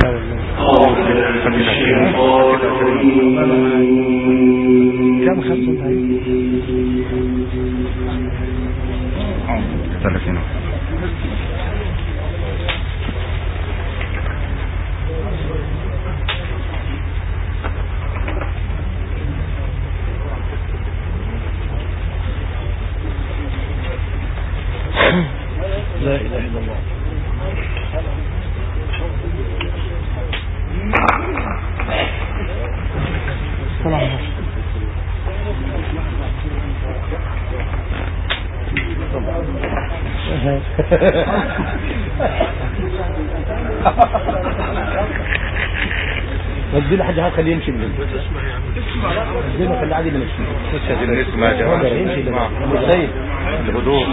كم خمسة هاي 30. لا إله إلا الله. ودينا حاجة خليه يمشي من ودينا خليه عادي يمشي نسمع يا جماعة الهدوء.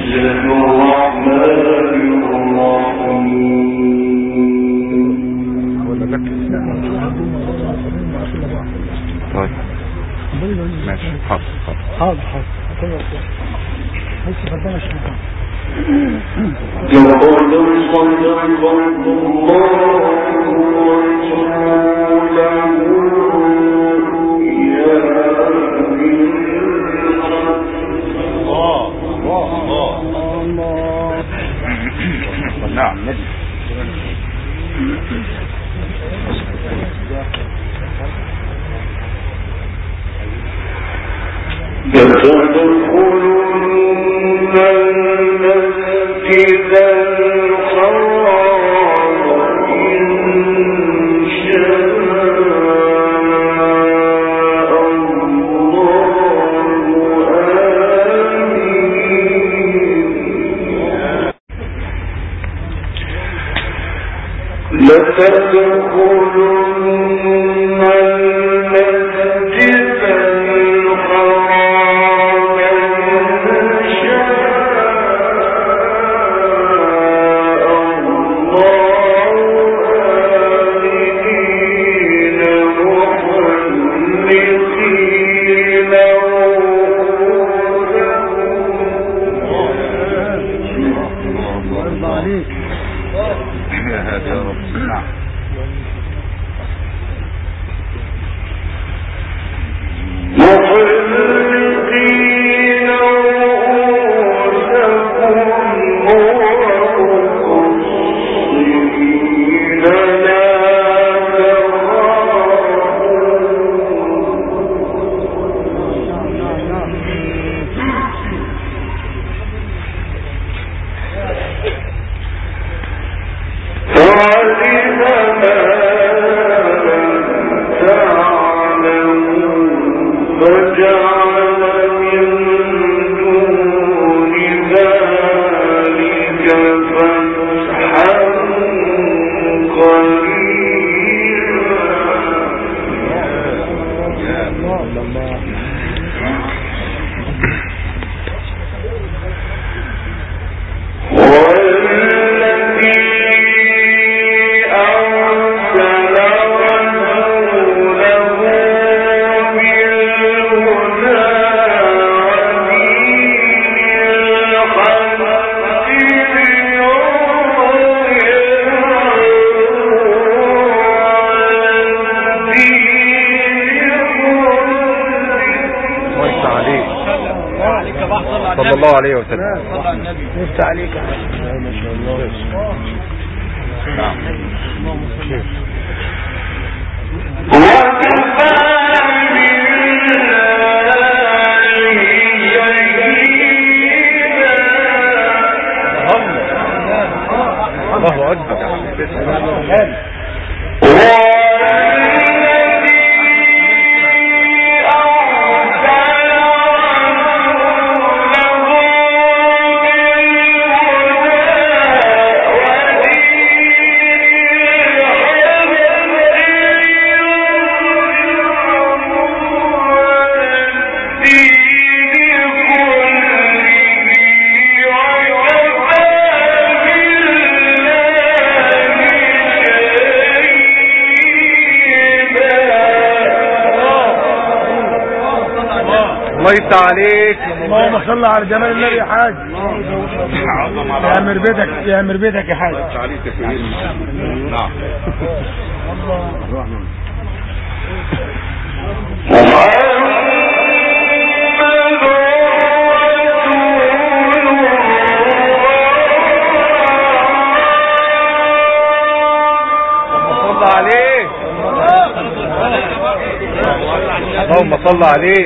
ولا لك طيب ماشي. حاضر حاضر بس ربنا يشفيك. نعم نبي يدخلون المسجد الحرام إن شاء لتدخلن المسجد الحرام إن شاء الله آمنين محلقين رؤوسهم. يا هذا يا رب. نعم محلقين رؤوسهم ومقصرين لا صلى الله عليه وسلم. نفتح عليك. ما شاء الله. نعم. الله أكبر. الله يفتح عليك. اللهم صل على جمال النبي يا حاج. يا امر بيتك يا حاج. نعم اللهم صل عليه.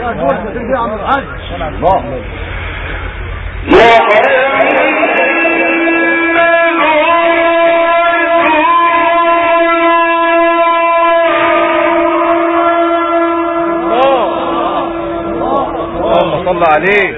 اللهم صل عليه.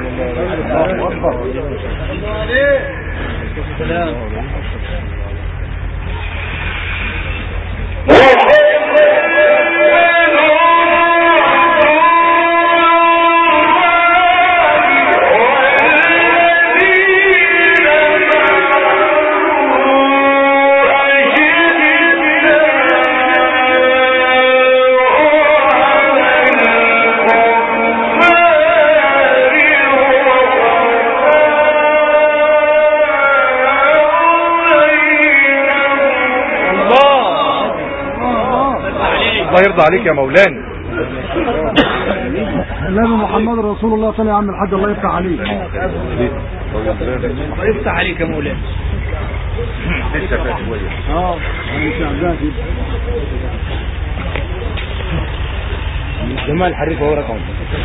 الله يرضى عليك يا مولانا. النبي محمد رسول الله صلى الله عليه وسلم. يا عم الحاج الله يفتح عليك. الله يفتح عليك يا مولانا. لسه فات شويه. جمال حريف هو رقم.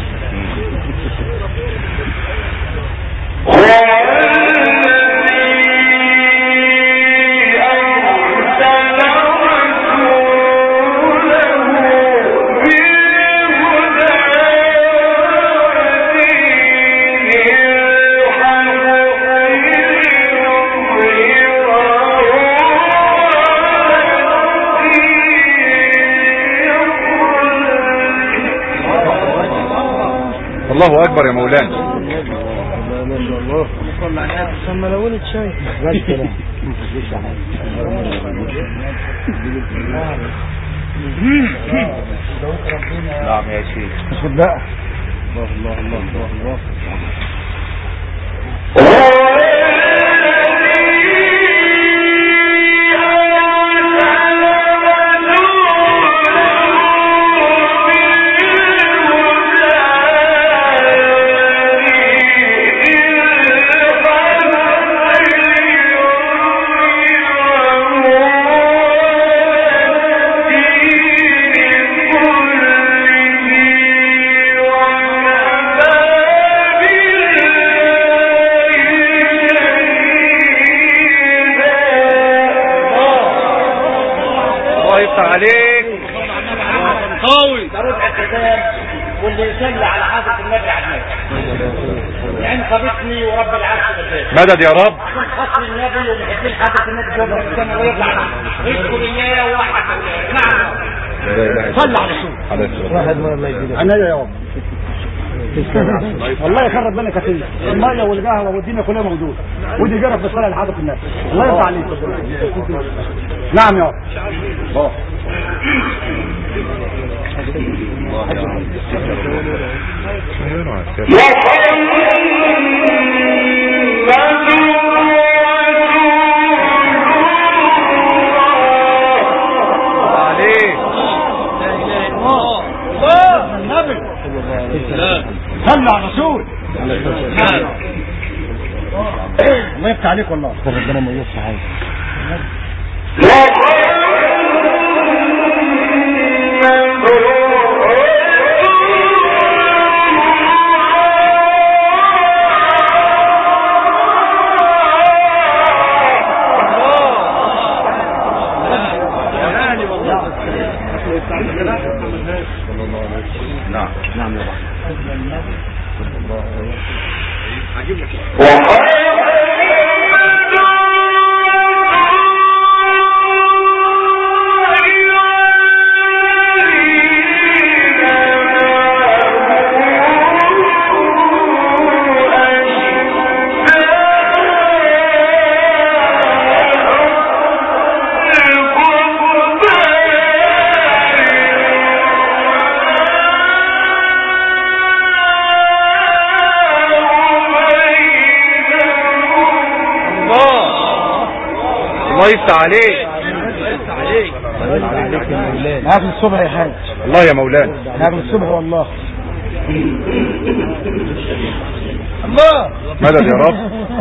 الله اكبر يا مولانا. ما شاء الله. صلى على النبي. ثم لونت شاي. نعم يا شيخ. خد بقى. الله الله الله الله. عليك قوي ضرورة الكتاب واللي يصلي على حضرة النبي على النبي يعني قبضني ورب العرش بالبيت مدد يا رب. خصم النبي ومحبين حضرة النبي جوه السنة ويطلع يذكر الله واحد. نعم صلى على الرسول. واحد من الله يجزيه. انا يا رب. والله يخرب بالك كتير. الميه والقهوه والدنيا كلها موجوده. ودي جرب بالصلاه لحضرة النبي. الله يرضى عليك. نعم يا رب. صلى على الرسول. الله يفتح عليك والله. ربنا ما يفتح عليك. نعم نعم يا الله يفتح عليك. هاكل الصبح يا حاج. الله يا مولانا. هاكل الصبح والله. الله مدد يا رب.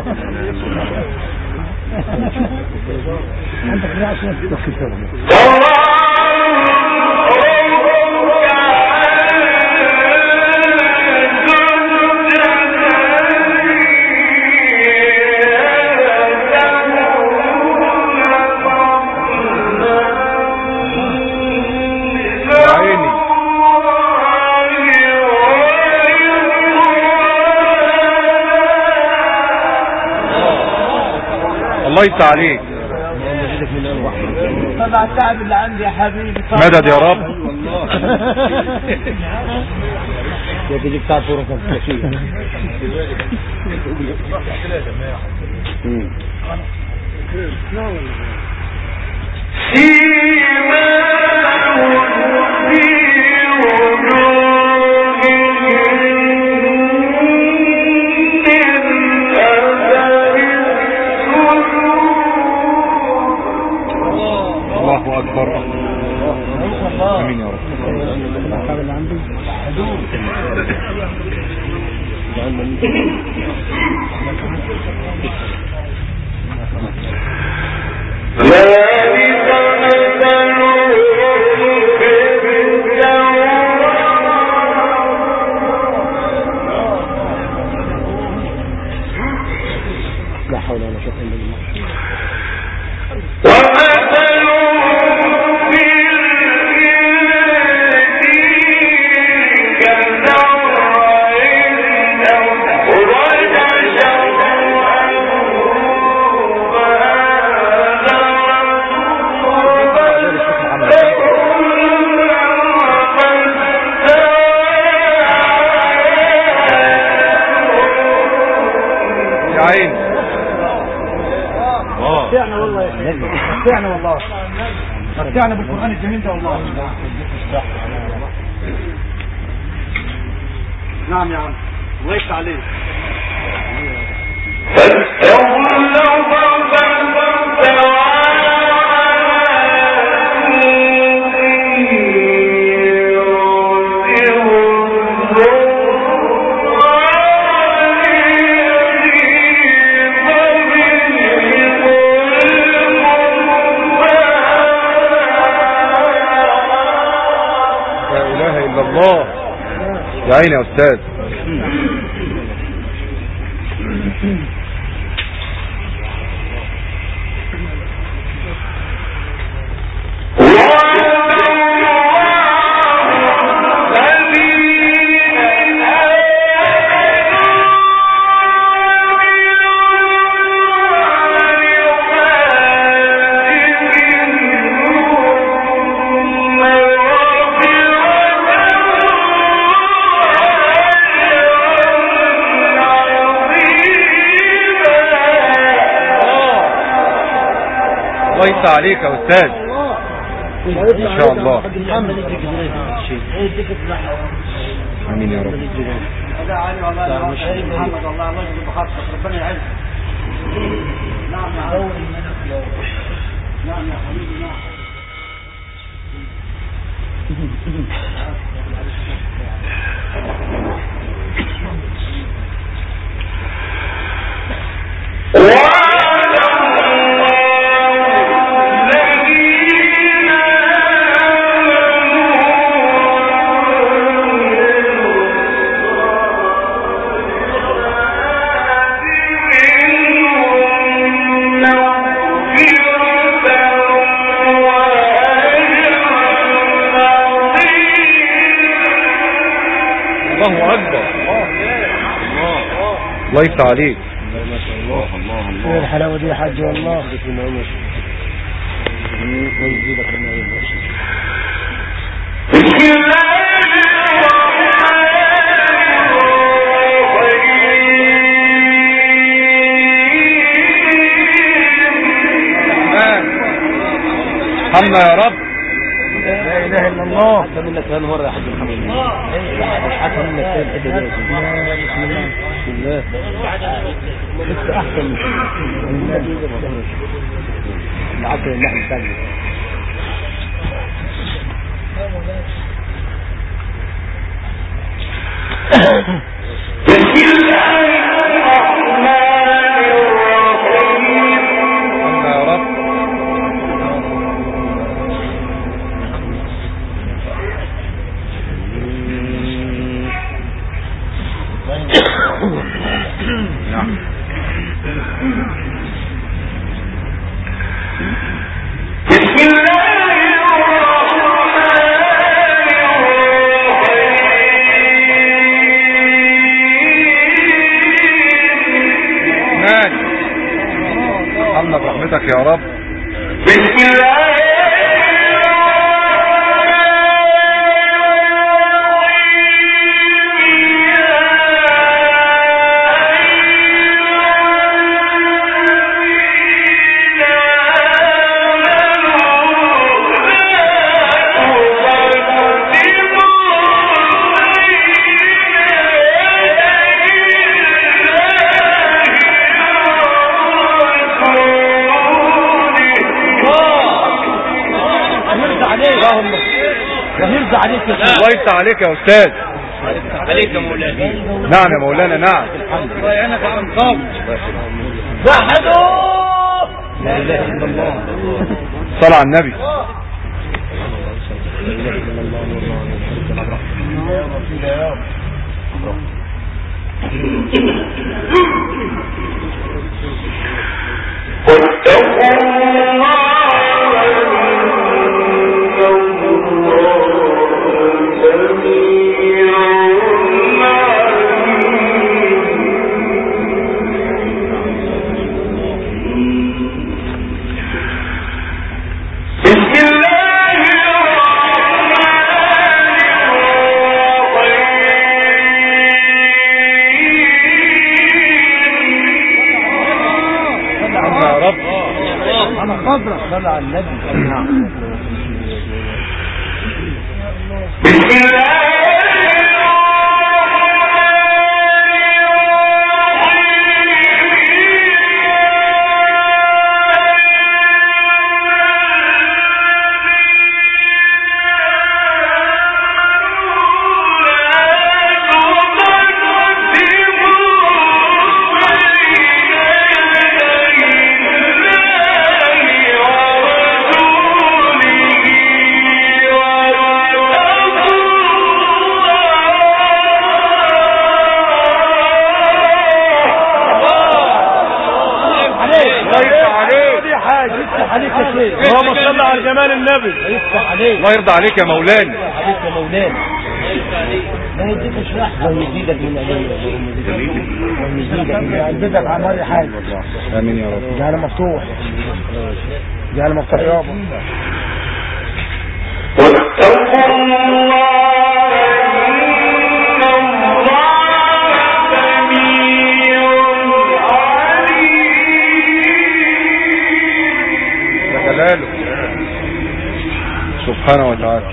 الله يفتح عليك. طبعا التعب اللي عندي يا حبيبي. مدد يا رب. يا دي بتاع فرصة كثيرة. الله أكبر. آمين يا رب. لا حول ولا قوة إلا بالله. متعنا والله متعنا والله متعنا بالقرآن الجميل ده والله. نعم يا عم الله يفتح عليك. الله يا عيني يا أستاذ. الله يفتح عليك يا أستاذ إن شاء الله. آمين يا رب. ربنا يعز. نعم يا حبيبي نعم. الله أكبر. الله يفتح عليك. ما شاء الله. الله الله الحلاوة دي يا حاج والله. حمنا يا رب. لا اله الا الله. حتى منك ثاني مرة يا حاج محمد. حتى منك ثاني حتى دي. بسم الله. لسه احسن من العسل اللحم الثاني. برحمتك يا رب. بسم الله الله يفتح عليك يا استاذ. عليك يا مولانا. نعم يا مولانا. نعم. الله يعينك يا عم قاوم. وحدوا لا اله الا الله. صلى على النبي. صلى على النبي. بسم الله اللهم صل على جمال النبي. يفتح عليك. الله يرضى عليك يا مولانا. عليك يا مولانا. لا يديك اشرح. الله يزيدك من عليك. الله يزيدك من يعددك عمال حاجه. امين يا رب. جعل مفتوح. جعل مفتوح يابا. واتقوا الله سبحانه وتعالى.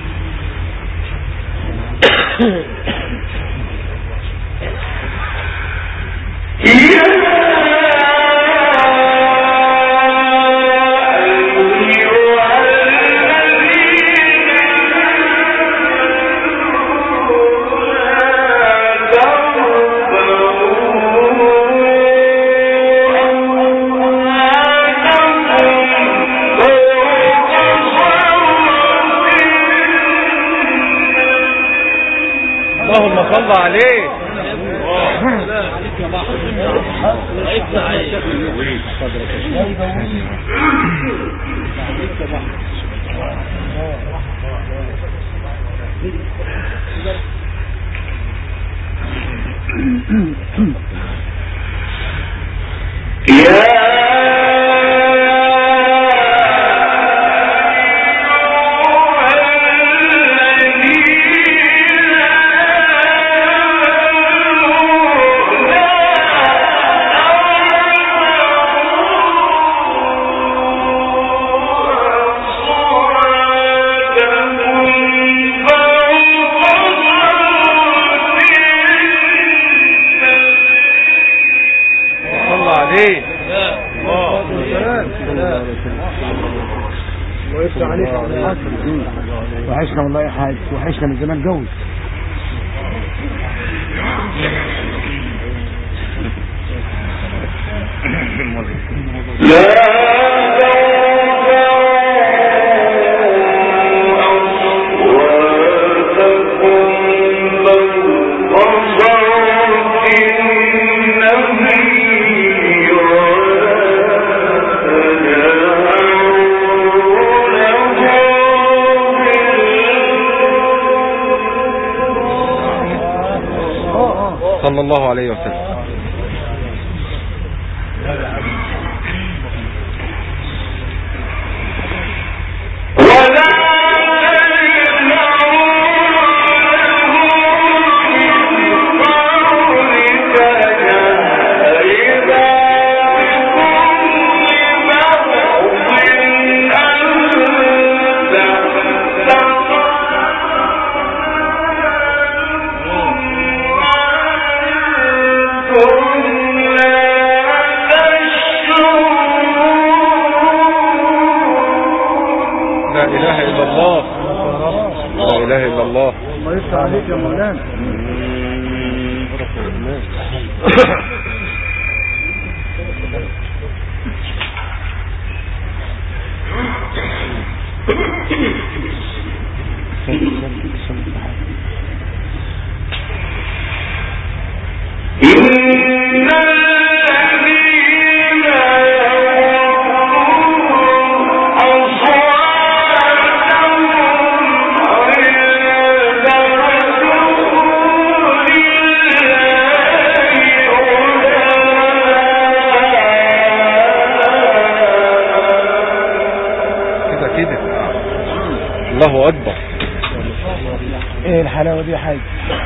اللهم صل عليه. وحشنا والله يا حاج، وحشنا من زمان جوز. صلى الله عليه وسلم. لا اله الا الله. لا اله الا الله. الله يفتح عليك يا مولانا. الله اكبر. ايه الحلاوة دي يا حاج؟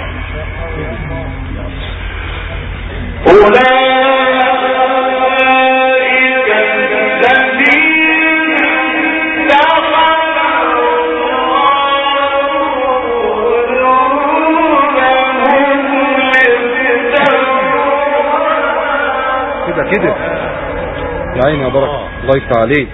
كده يا عيني يا بركة، الله يفتح عليك.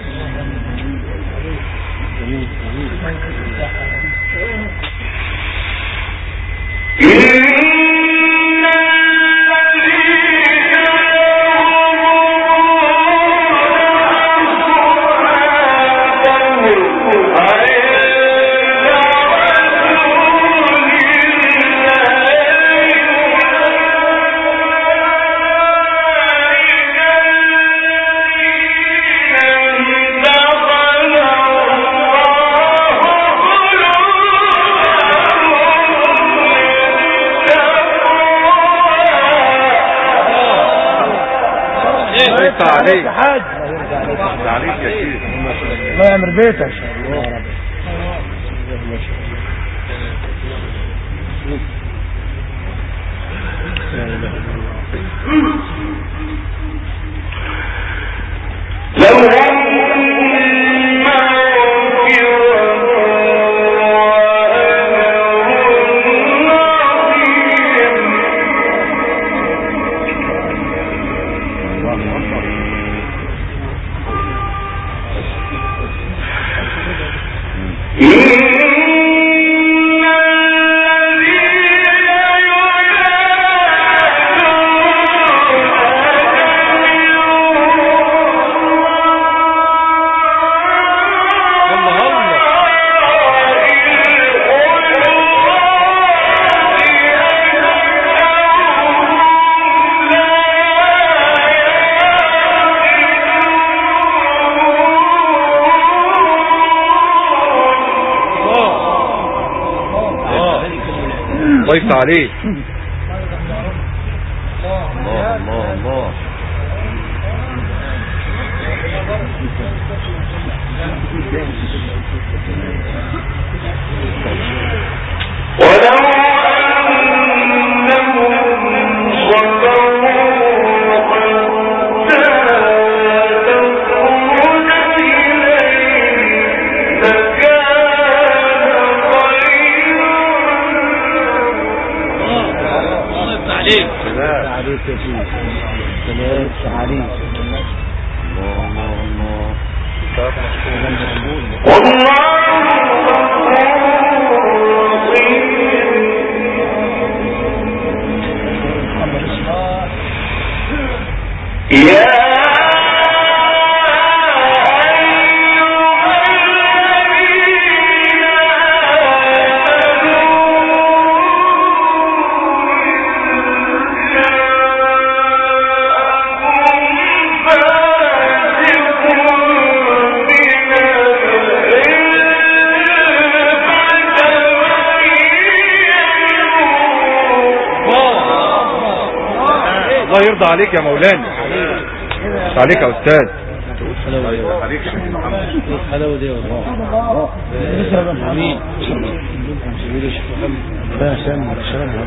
عليك يا حاج، عليك يا شيخ، الله يعمر بيتك. الله يفتح عليك. الله الله الله. عليك يا سيدي، سلام عليك. الله الله الله يرضى عليك يا مولانا، عليك يا استاذ. عليك يا محمد. الحلاوه دي والله. امين. لا سامع السلام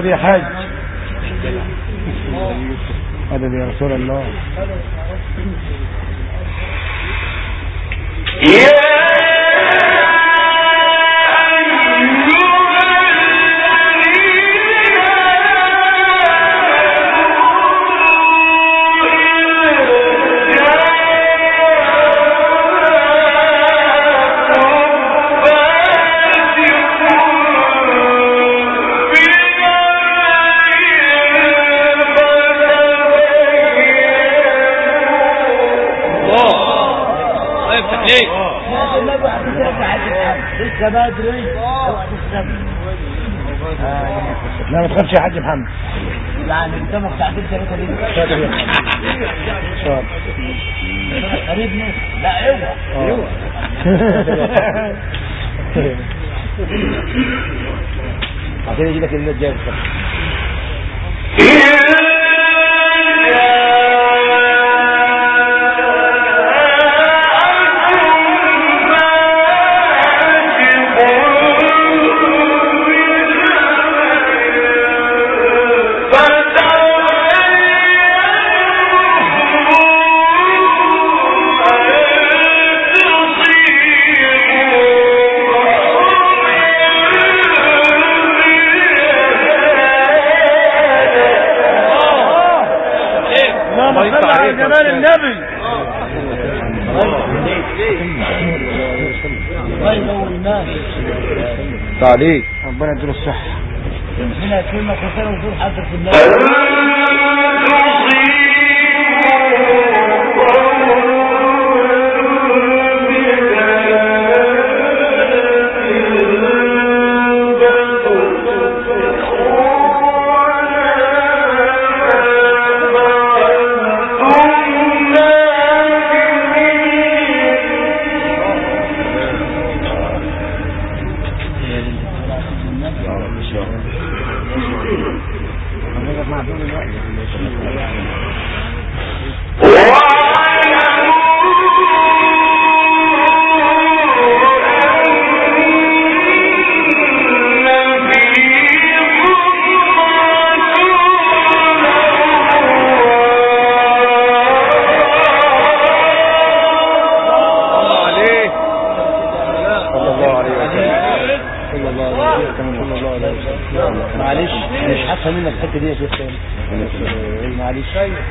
مدد يا حاج، مدد يا رسول الله. لسه بدري. لا ما تخافش يا حاج محمد، يعني قدامك ساعتين ثلاثة دي. قريبنا لا اوعى عشان يجي لك الناس جايه. جمال النبي. تعليق ربنا يديله الصحة. هنا كلمة خسارة وصول حضرة النبي. معلش مش هفهم منك الحته دي يا شيخ. معلش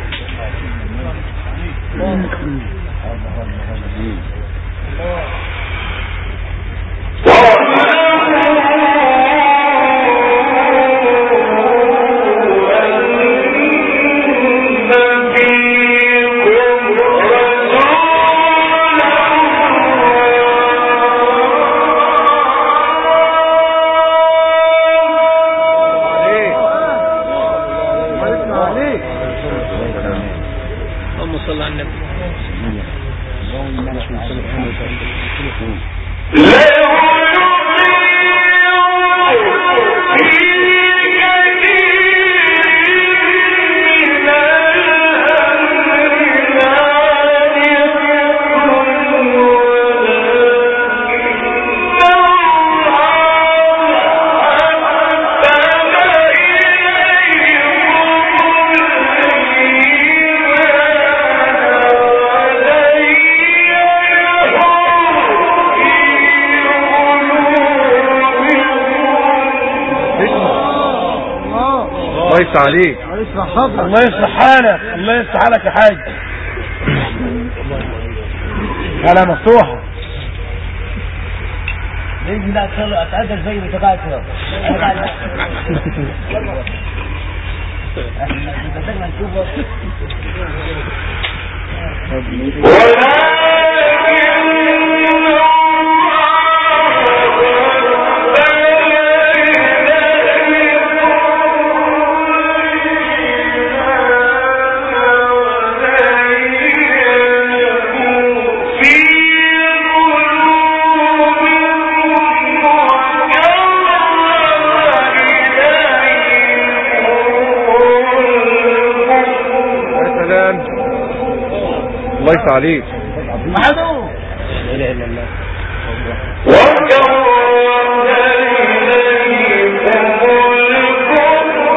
عليك. الله يصلح حالك، الله يصلح حالك يا حاج. هلا مفتوحة. بإذن الله أتعدل زي ما تبعت له. بدنا نشوفه. الله يفتح عليك. معدوم. لا اله الا الله. وكرهنا إليكم الكفر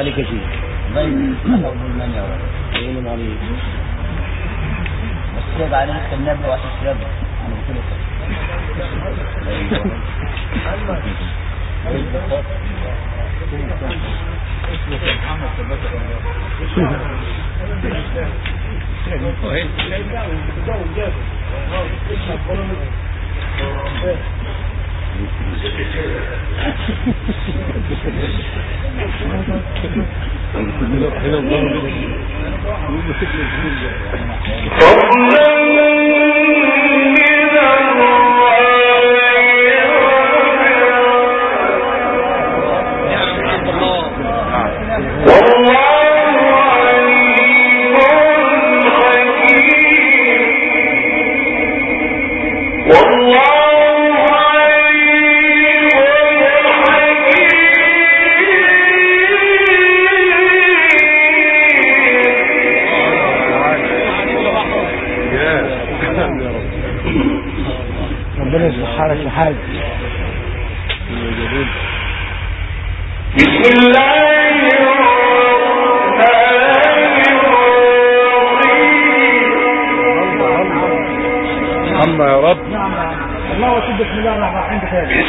عليك يا شيخ. الله يسلمك يا رب. يسلم عليك. بس سيب عليك النبي وعشان الشباب انا قلت لك ربنا يصلح حالك يا حاج. بسم الله الرحمن الرحيم. الله يا رب. الله وسب بسم الله الرحمن الرحيم بخير.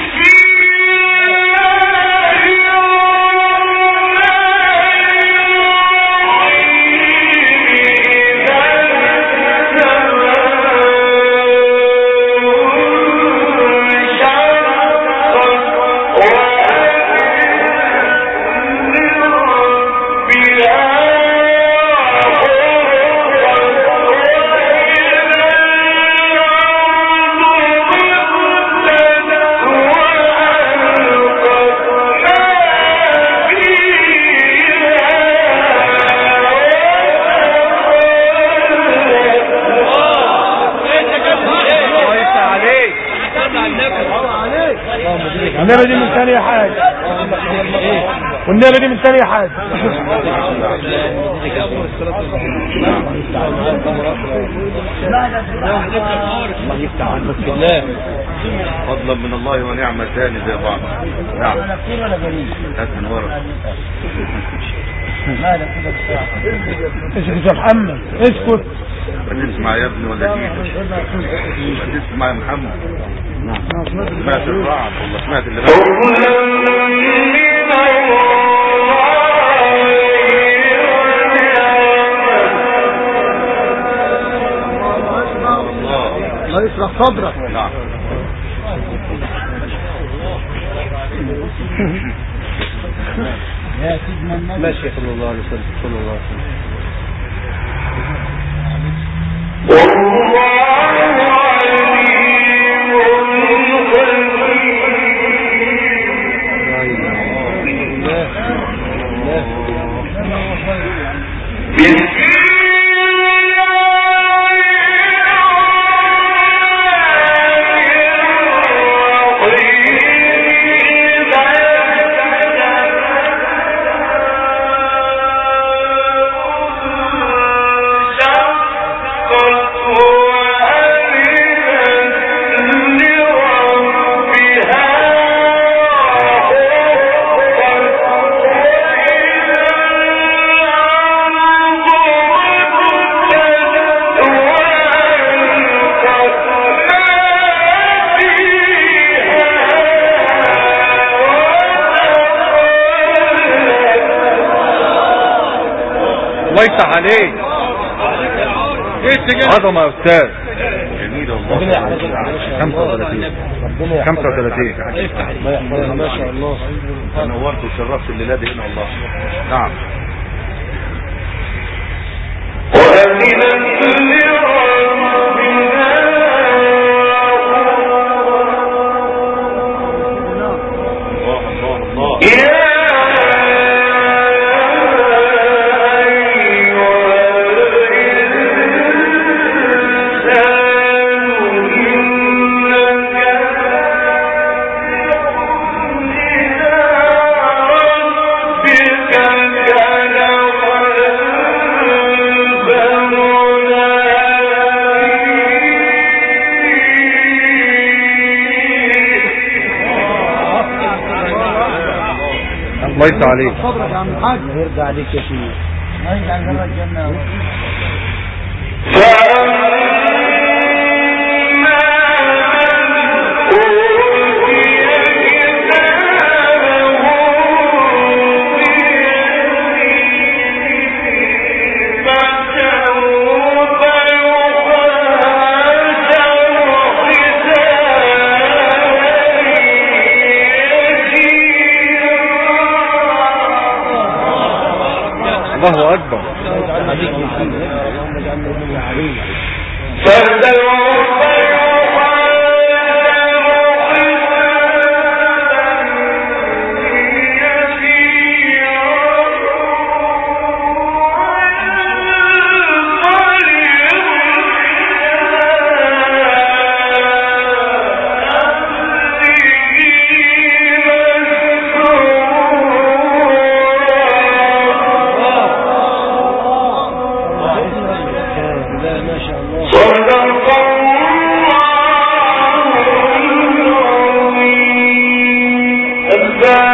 النبي دي من ثانية حاج، والنبي دي من ثانية حاج. الله يفتح عنك بالله. فضلا من الله ونعمة ثاني زي بعض. نعم. هات من ورا. اسكت يا محمد اسكت. ما تسمع يا ابني ولا جيت؟ ما تسمع يا محمد؟ سمعت الرعد ولا سمعت اللي بعده؟ الله يشرح صدرك. نعم. يا سيدنا النبي ماشي صلى الله عليه وسلم. صلى الله عليه وسلم. الله يفتح عليك. عظمة يا استاذ. جميل والله. 35 ما شاء الله. نورت وشرفت الليلة دي هنا والله. نعم. Yeah. الله يفتح عليك. صبرك يا عم الحاج. يرجع عليك يا شيخ. هيرجع لنا الجنة. الله أكبر. الله